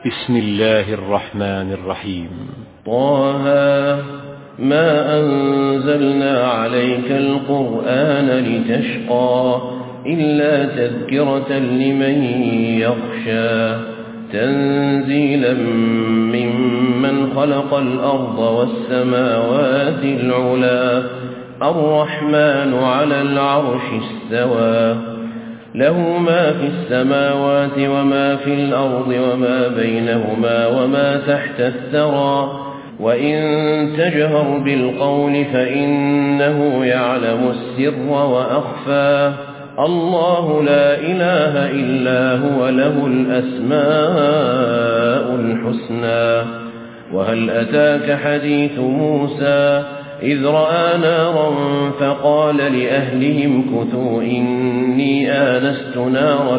بسم الله الرحمن الرحيم. طه ما أنزلنا عليك القرآن لتشقى إلا تذكرة لمن يخشى تنزيلا ممن خلق الأرض والسماوات العلى الرحمن على العرش استوى له ما في السماوات وما في الأرض وما بينهما وما تحت الثرى وإن تجهر بالقول فإنه يعلم السر وأخفى الله لا إله إلا هو له الأسماء الحسنى وهل أتاك حديث موسى إذ رأى نارا فقال لأهلهم كثوا إني آنست نارا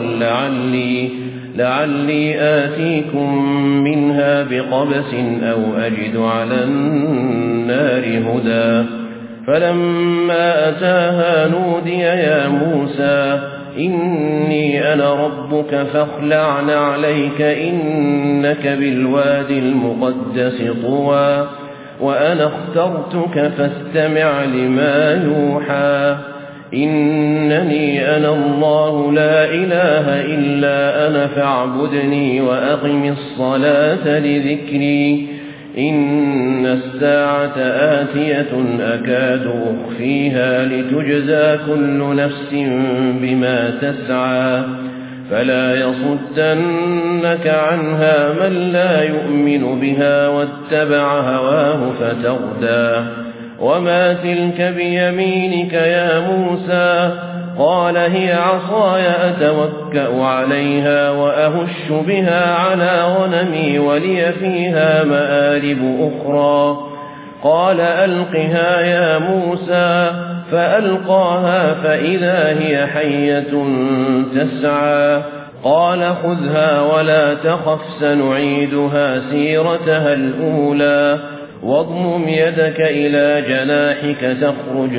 لعلي آتيكم منها بقبس أو أجد على النار هدى فلما أتاها نودي يا موسى إني أنا ربك فاخلع نعليك إنك بالوادي المقدس طوى وأنا اخترتك فاستمع لما يوحى إنني أنا الله لا إله إلا أنا فاعبدني وأقم الصلاة لذكري إن الساعة آتية أكاد أخفيها لتجزى كل نفس بما تسعى فلا يصدنك عنها من لا يؤمن بها واتبع هواه فتردى وما تلك بيمينك يا موسى قال هي عصاي أتوكأ عليها وأهش بها على غنمي ولي فيها مآرب أخرى قال ألقها يا موسى فألقاها فإذا هي حية تسعى قال خذها ولا تخف سنعيدها سيرتها الأولى واضمم يدك إلى جناحك تخرج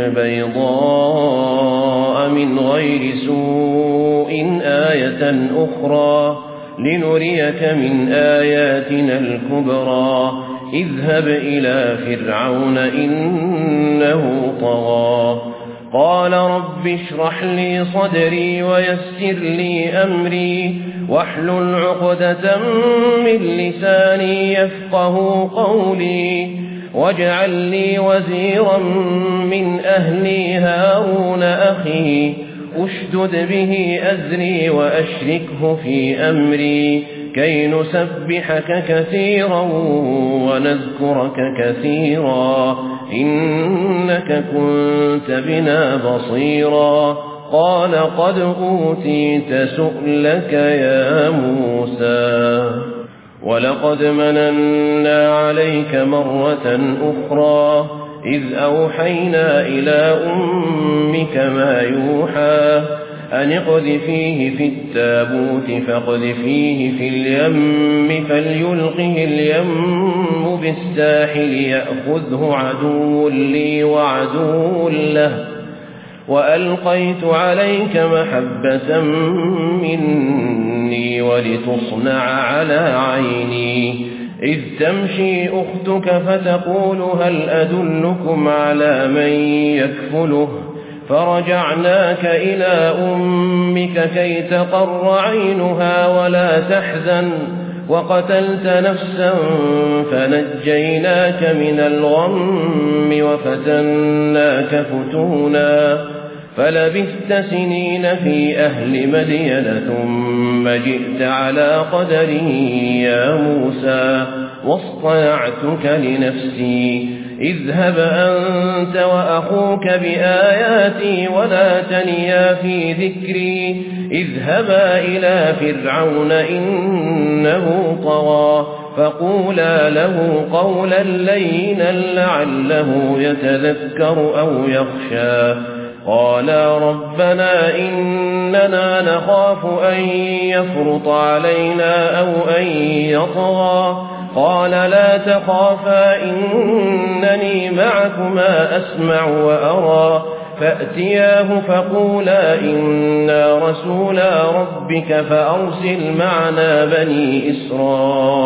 بيضاء من غير سوء آية أخرى لنريك من آياتنا الكبرى اذهب إلى فرعون إنه طغى قال رب اشرح لي صدري ويسر لي أمري واحلل عقدة من لساني يفقه قولي واجعل لي وزيرا من أهلي هارون أخي أشدد به أزري وأشركه في أمري كي نسبحك كثيرا ونذكرك كثيرا إنك كنت بنا بصيرا قال قد أوتيت سؤلك يا موسى ولقد مننا عليك مرة أخرى إذ أوحينا إلى أمك ما يوحى أن اقذفيه في التابوت فاقذفيه في اليم فليلقه اليم بالساحل يأخذه عدو لي وعدو له وألقيت عليك محبة مني ولتصنع على عيني إذ تمشي أختك فتقول هل أدلكم على من يكفله فرجعناك إلى أمك كي تقر عينها ولا تحزن وقتلت نفسا فنجيناك من الغم وفتناك فتونا فلبثت سنين في أهل مدين ثم جئت على قدري يا موسى واصطنعتك لنفسي اذهب أنت وأخوك بآياتي ولا تنيا في ذكري اذهبا إلى فرعون إنه طغى فقولا له قولا لينا لعله يتذكر أو يخشى قالا ربنا إننا نخاف أن يفرط علينا أو أن يطغى قال لا تخافا إنني معكما أسمع وأرى فأتياه فقولا إنا رسولا ربك فأرسل معنا بني إسرائيل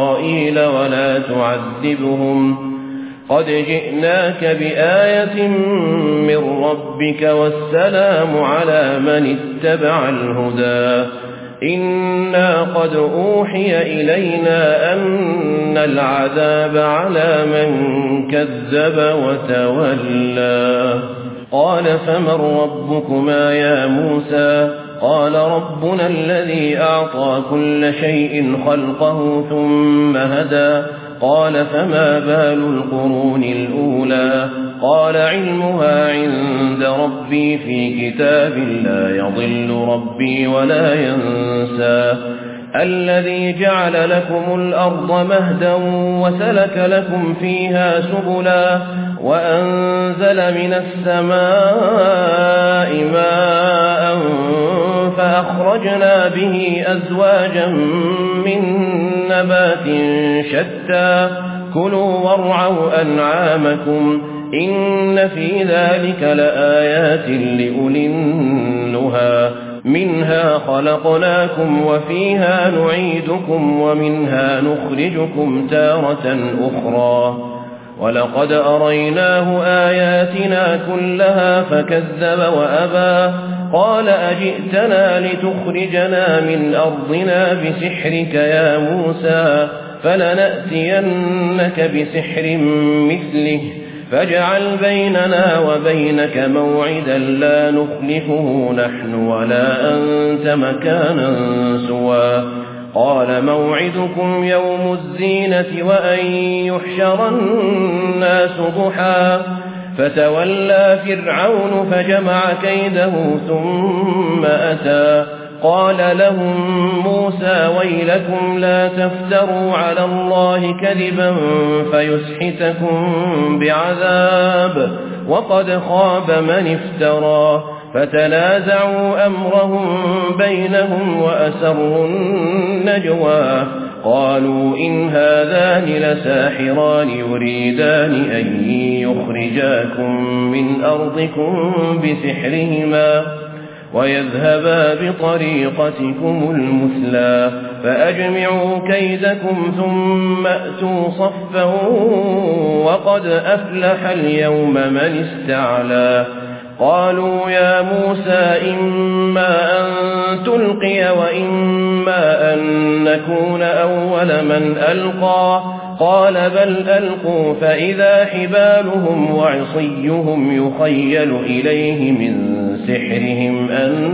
ولا تعذبهم قد جئناك بآية من ربك والسلام على من اتبع الهدى إنا قد أوحي إلينا أن العذاب على من كذب وتولى قال فمن ربكما يا موسى قال ربنا الذي أعطى كل شيء خلقه ثم هدى قال فما بال القرون الأولى قال علمها عند ربي في كتاب لا يضل ربي ولا ينسى الذي جعل لكم الأرض مهدا وسلك لكم فيها سبلا وأنزل من السماء ماء فأخرجنا به أزواجا من نبات شتى كلوا وارعوا أنعامكم إن في ذلك لآيات لأولي النهى منها خلقناكم وفيها نعيدكم ومنها نخرجكم تارة أخرى ولقد أريناه آياتنا كلها فكذب وأبى قال أجئتنا لتخرجنا من أرضنا بسحرك يا موسى فلنأتينك بسحر مثله فاجعل بيننا وبينك موعدا لا نخلفه نحن ولا أنت مكانا سوى قال موعدكم يوم الزينة وأن يحشر الناس ضحى فتولى فرعون فجمع كيده ثم أتى قال لهم موسى ويلكم لا تفتروا على الله كذبا فيسحتكم بعذاب وقد خاب من افترى فتنازعوا أمرهم بينهم وأسروا النجوى قالوا إن هذان لساحران يريدان أن يخرجاكم من أرضكم بسحرهما ويذهبا بطريقتكم المثلى فأجمعوا كيدكم ثم أتوا صفا وقد أفلح اليوم من استعلى قالوا يا موسى إما أن تلقي وإما أن نكون أول من ألقى قال بل ألقوا فإذا حبالهم وعصيهم يخيل إليه من سحرهم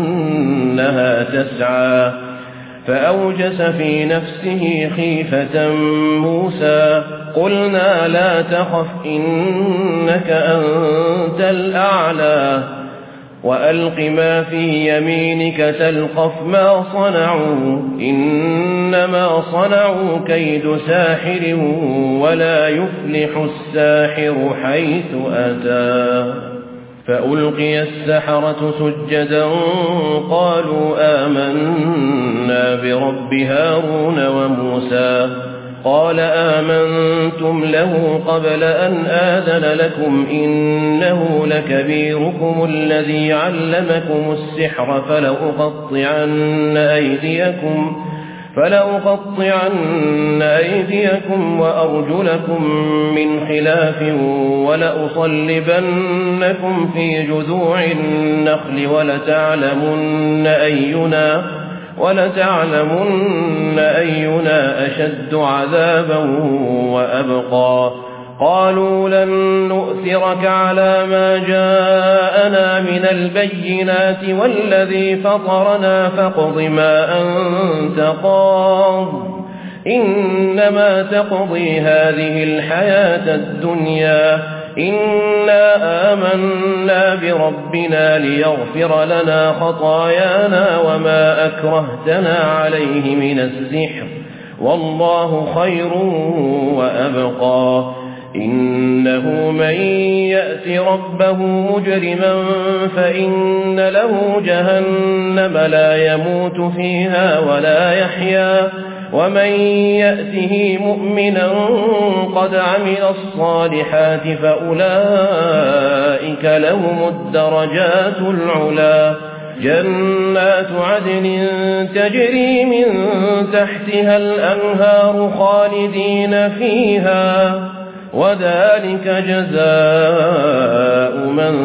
أنها تسعى فأوجس في نفسه خيفة موسى قلنا لا تخف إنك أنت الأعلى وألق ما في يمينك تلقف ما صنعوا إنما صنعوا كيد ساحر ولا يفلح الساحر حيث أتى فألقي السحرة سجدا قالوا آمنا برب هارون وموسى قال آمنتم له قبل أن آذن لكم إنه لكبيركم الذي علمكم السحر فلأقطعن أيديكم وأرجلكم من خلاف ولأصلبنكم في جذوع النخل ولتعلمن أينا أشد عذابا وأبقى قالوا لن نؤثرك على ما جاءنا من البينات والذي فطرنا فاقض ما أنت قاض إنما تقضي هذه الحياة الدنيا إنا آمنا بربنا ليغفر لنا خطايانا وما أكرهتنا عليه من السحر والله خير وأبقى إنه من يأت ربه مجرما فإن له جهنم لا يموت فيها ولا يحيا ومن يأته مؤمنا قد عمل الصالحات فأولئك لهم الدرجات العلا جنات عدن تجري من تحتها الأنهار خالدين فيها وذلك جزاء من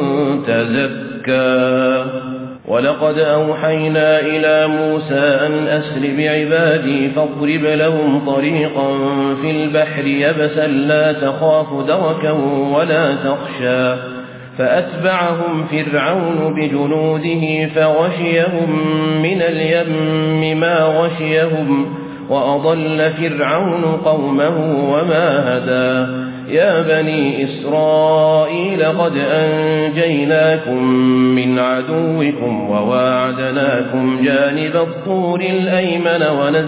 تزكى ولقد أوحينا إلى موسى أن أسر بعبادي فاضرب لهم طريقا في البحر يبسا لا تخاف دركا ولا تخشى فأتبعهم فرعون بجنوده فغشيهم من اليم ما غشيهم وأضل فرعون قومه وما هدى يا بني إسرائيل قد أنجيناكم من عدوكم وواعدناكم جانب الطور الأيمن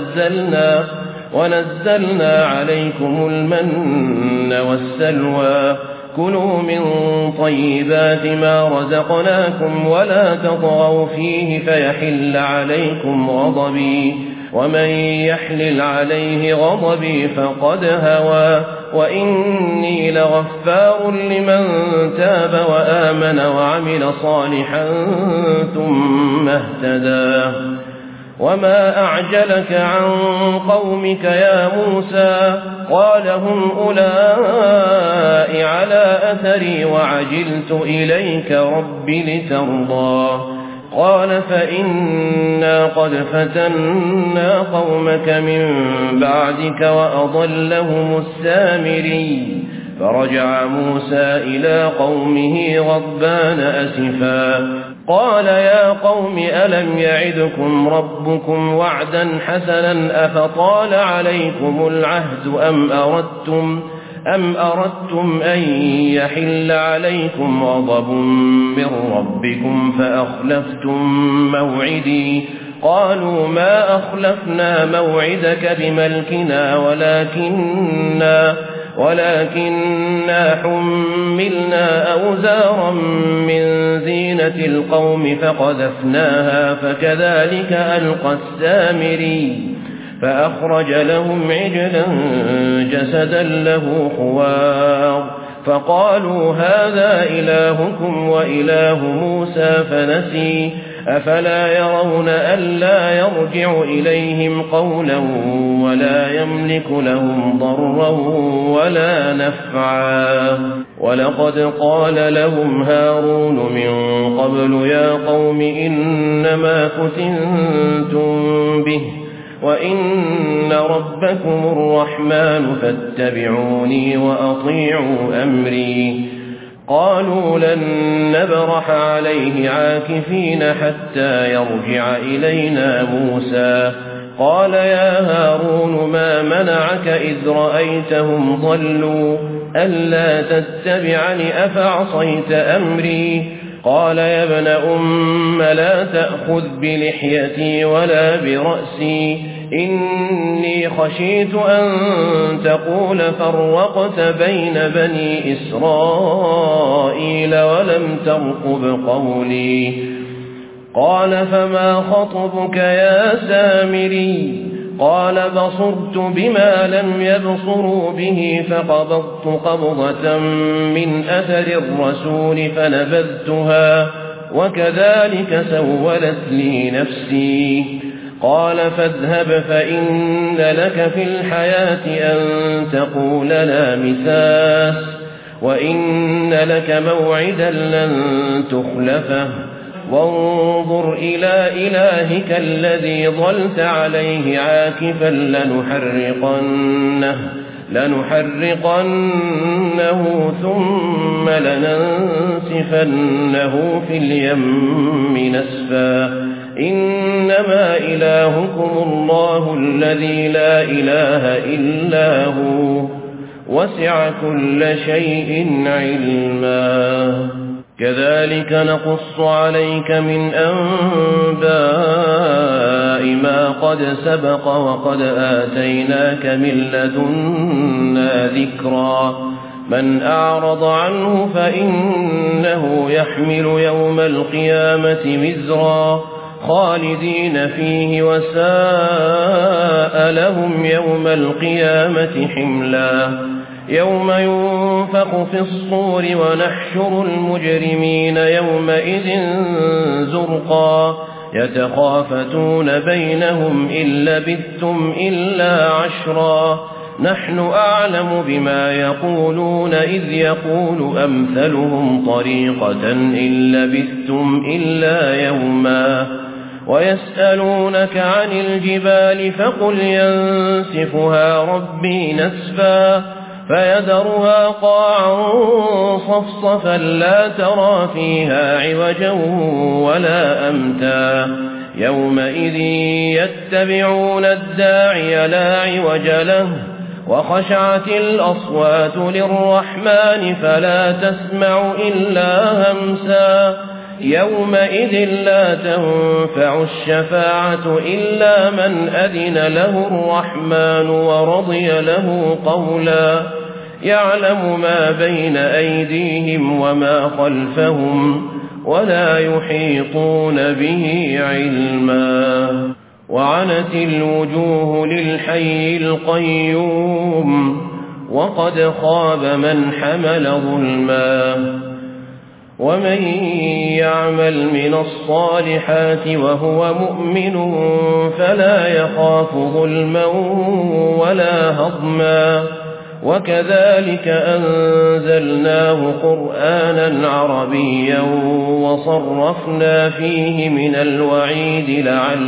ونزلنا عليكم المن والسلوى كلوا من طيبات ما رزقناكم ولا تطغوا فيه فيحل عليكم غضبي ومن يحلل عليه غضبي فقد هوى وإني لغفار لمن تاب وآمن وعمل صالحا ثم اهتدى وما أعجلك عن قومك يا موسى قال هم أولئك على أثري وعجلت إليك رب لترضى قال فإنا قد فتنا قومك من بعدك وأضلهم السامري فرجع موسى إلى قومه غضبان أسفا قال يا قوم ألم يعدكم ربكم وعدا حسنا أفطال عليكم العهد أم أردتم أن يحل عليكم غضب من ربكم فأخلفتم موعدي قالوا ما أخلفنا موعدك بملكنا ولكننا حملنا أوزارا من زينة القوم فقذفناها فكذلك ألقى السامري فأخرج لهم عجلا جسدا له خوار فقالوا هذا إلهكم وإله موسى فنسي أفلا يرون ألا يرجع إليهم قولا ولا يملك لهم ضرا ولا نفعا ولقد قال لهم هارون من قبل يا قوم إنما فتنتم به وإن ربكم الرحمن فاتبعوني وأطيعوا أمري قالوا لن نبرح عليه عاكفين حتى يرجع إلينا موسى قال يا هارون ما منعك إذ رأيتهم ضلوا ألا تتبعني أفعصيت أمري قال يا ابن أم لا تأخذ بلحيتي ولا برأسي إني خشيت أن تقول فرقت بين بني إسرائيل ولم ترقب قولي قال فما خطبك يا سامري قال بصرت بما لم يبصروا به فقبضت قبضة من أثر الرسول فنبذتها وكذلك سولت لي نفسي قال فاذهب فإن لك في الحياة أن تقول لا مساس وإن لك موعدا لن تخلفه وانظر إلى إلهك الذي ظلت عليه عاكفا لنحرقنه ثم لننسفنه في اليم نسفا إنما إلهكم الله الذي لا إله إلا هو وسع كل شيء علما كذلك نقص عليك من أنباء ما قد سبق وقد آتيناك من لدنا ذكرا من أعرض عنه فإنه يحمل يوم القيامة وزرا خالدين فيه وساء لهم يوم القيامة حملا يوم ينفخ في الصور ونحشر المجرمين يومئذ زرقا يتخافتون بينهم إن لبثتم إلا عشرا نحن أعلم بما يقولون إذ يقول أمثلهم طريقة إن لبثتم إلا يوما ويسألونك عن الجبال فقل ينسفها ربي نسفا فيذرها قاعا صفصفا لا ترى فيها عوجا ولا أمتا يومئذ يتبعون الداعي لا عوج له وخشعت الأصوات للرحمن فلا تسمع إلا همسا يومئذ لا تنفع الشفاعة إلا من أذن له الرحمن ورضي له قولا يعلم ما بين أيديهم وما خلفهم ولا يحيطون به علما وعنت الوجوه للحي القيوم وقد خاب من حمل ظلما ومن يعمل من الصالحات وهو مؤمن فلا يخاف ظلما ولا هضما وكذلك أنزلناه قرآنا عربيا وصرفنا فيه من الوعيد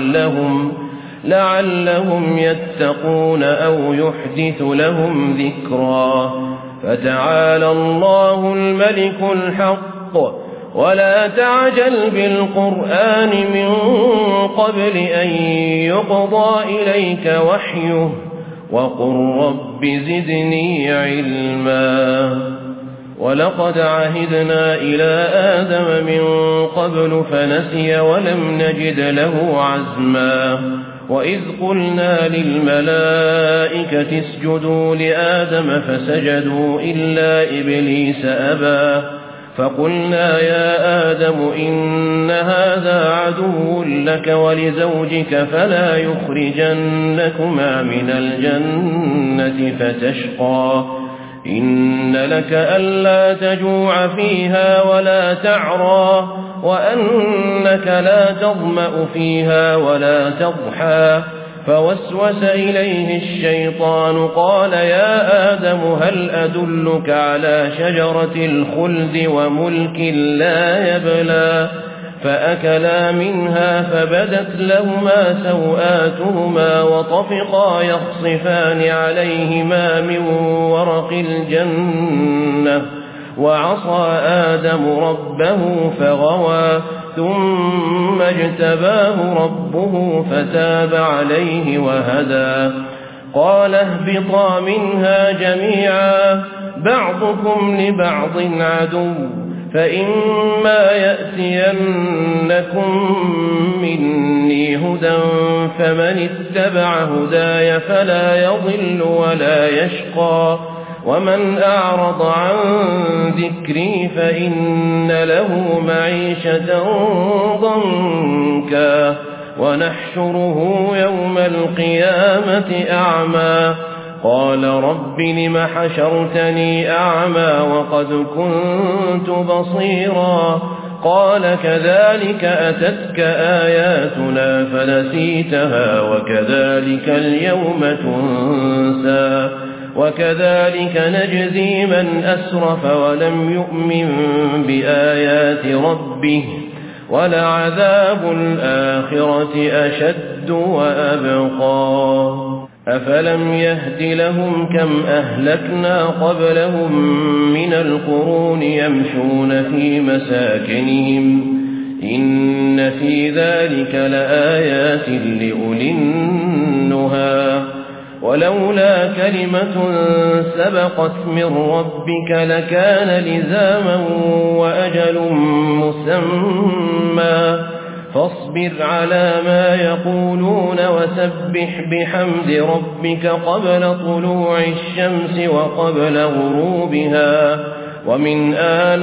لعلهم يتقون أو يحدث لهم ذكرا فتعالى الله الملك الحق ولا تعجل بالقرآن من قبل أن يقضى إليك وحيه وقل رب زدني علما ولقد عهدنا إلى آدم من قبل فنسي ولم نجد له عزما وإذ قلنا للملائكة اسجدوا لآدم فسجدوا إلا إبليس أبى فقلنا يا آدم إن هذا عدو لك ولزوجك فلا يخرجنكما من الجنة فتشقى إن لك ألا تجوع فيها ولا تعرى وأنك لا تظمأ فيها ولا تضحى فوسوس إليه الشيطان قال يا آدم هل أدلك على شجرة الخلد وملك لا يبلى فأكلا منها فبدت لهما سوآتهما وطفقا يخصفان عليهما من ورق الجنة وعصى آدم ربه فغوى ثم اجتباه ربه فتاب عليه وهدى قال اهبطا منها جميعا بعضكم لبعض عدو فإما يأتينكم مني هدى فمن اتبع هداي فلا يضل ولا يشقى ومن أعرض عن ذكري فإن له معيشة ضنكا ونحشره يوم القيامة أعمى قال رب لم حشرتني أعمى وقد كنت بصيرا قال كذلك أتتك آياتنا فنسيتها وكذلك اليوم تنسى وكذلك نجزي من أسرف ولم يؤمن بآيات ربه ولعذاب الآخرة أشد وأبقى أفلم يهد لهم كم أهلكنا قبلهم من القرون يمشون في مساكنهم إن في ذلك لآيات لأولي النهى ولولا كلمة سبقت من ربك لكان لزاما وأجل مسمى فاصبر على ما يقولون وسبح بحمد ربك قبل طلوع الشمس وقبل غروبها ومن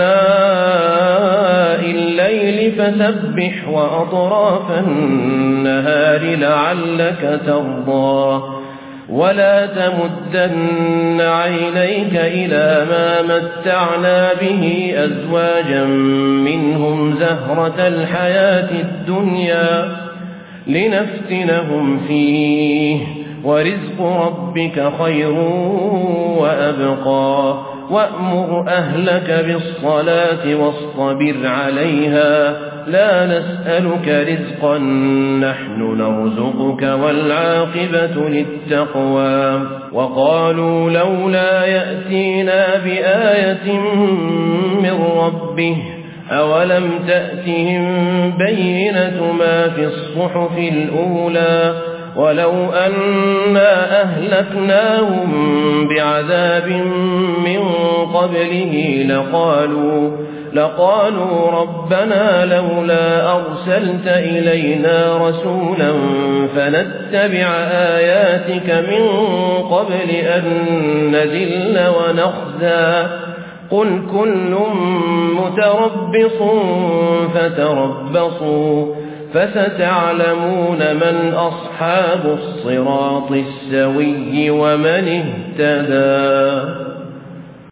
آلاء الليل فسبح وأطراف النهار لعلك ترضى ولا تمدن عينيك إلى ما متعنا به أزواجا منهم زهرة الحياة الدنيا لنفتنهم فيه ورزق ربك خير وأبقى وأمر أهلك بالصلاة واصطبر عليها لا نسألك رزقا نحن نرزقك والعاقبة للتقوى وقالوا لولا يأتينا بآية من ربه أولم تأتهم بينة ما في الصحف الأولى ولو أنا أهلكناهم بعذاب من قبله لقالوا ربنا لولا أرسلت إلينا رسولا فنتبع آياتك من قبل أن نذل ونخزى قل كل متربص فتربصوا فستعلمون من أصحاب الصراط السوي ومن اهتدى.